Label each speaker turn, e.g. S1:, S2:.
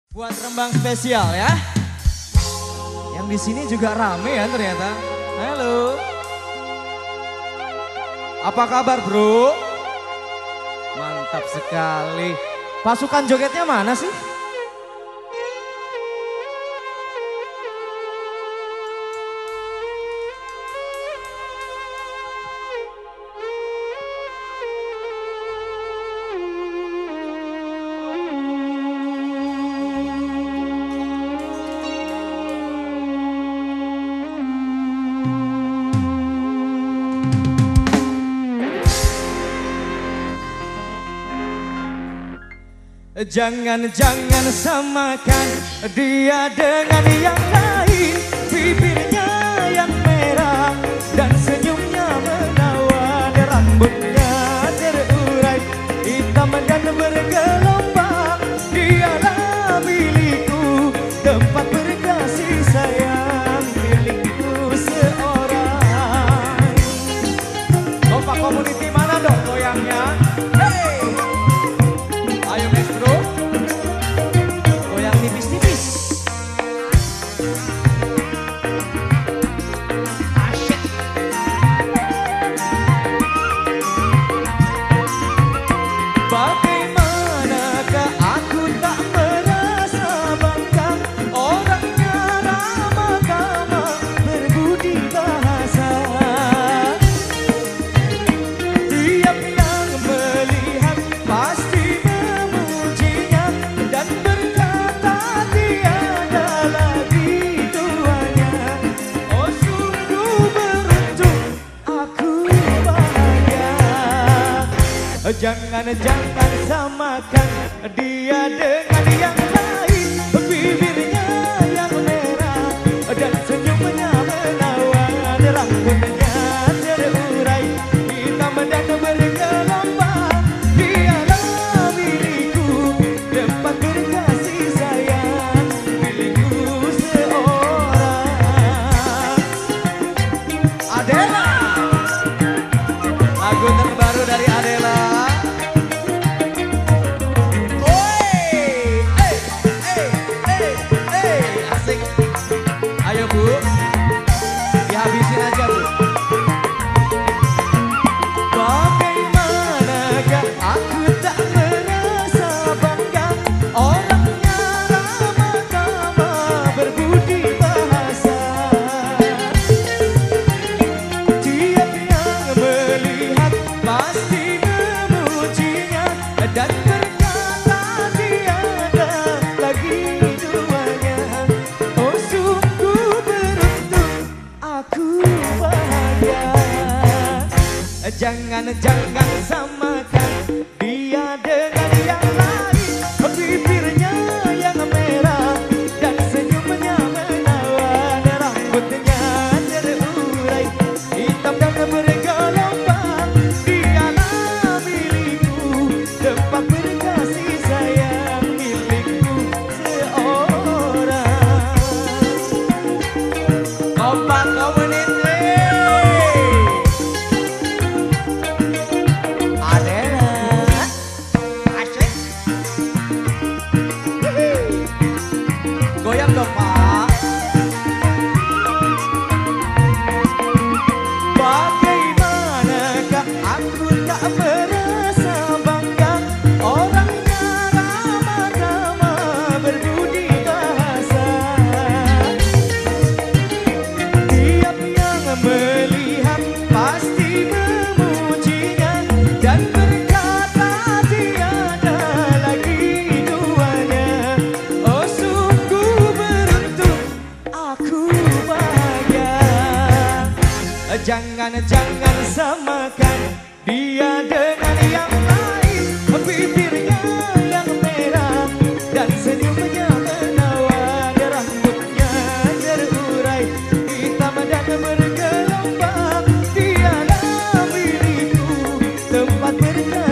S1: Buat Rembang spesial ya. Yang di sini juga rame ya ternyata. Halo. Apa kabar bro? Mantap sekali. Pasukan jogetnya mana sih? Jangan-jangan samakan dia dengan yang lain. Bibirnya yang merah dan senyumnya menawan. Rambutnya terurai hitam dan bergelombang. Dialah milikku, tempat berkasih sayang, milikku seorang. Kompak Community mana dong goyangnya? Hey! Ayo maestro, goyang tipis-tipis. Asyik. Bagaimanakah aku tak merasa bangga, orangnya ramah-tamah, berbudi bahasa. Tiap yang melihat pasti jangan-jangan samakan dia dengan yang lain. Bibirnya yang merah dan senyumnya menawan. Rambutnya terurai hitam dan bergelombang. Dialah milikku, tempat berkasih sayang, milikku seorang. Adela, lagu terbaru dari Adela. Ayo bu, dihabisin aja bu. Bagaimanakah aku tak merasa bangga, orangnya ramah-tamah, berbudi bahasa. Tiap yang melihat pasti memujinya dan berkata tiada lagi duanya. Oh sungguh beruntung aku bahagia. Jangan-jangan samakan dia dengan yang lain. Bibirnya yang merah dan senyumnya menawan. Rambutnya terurai hitam dan bergelombang. Dialah milikku, tempat berkasih sayang, milikku seorang. Kompak Community. Adela, asyik. Goyang dong pak. Bagaimanakah aku tak merasa bangga, orangnya ramah-tamah, berbudi bahasa. Tiap yang melihat pasti memujinya dan berkata tiada lagi duanya. Oh sungguh beruntung aku bahagia. Jangan-jangan samakan dia dengan yang lain. Bibirnya yang merah dan senyumnya menawan. Rambutnya terurai hitam dan bergelombang. Dialah milikku, tempat berkasih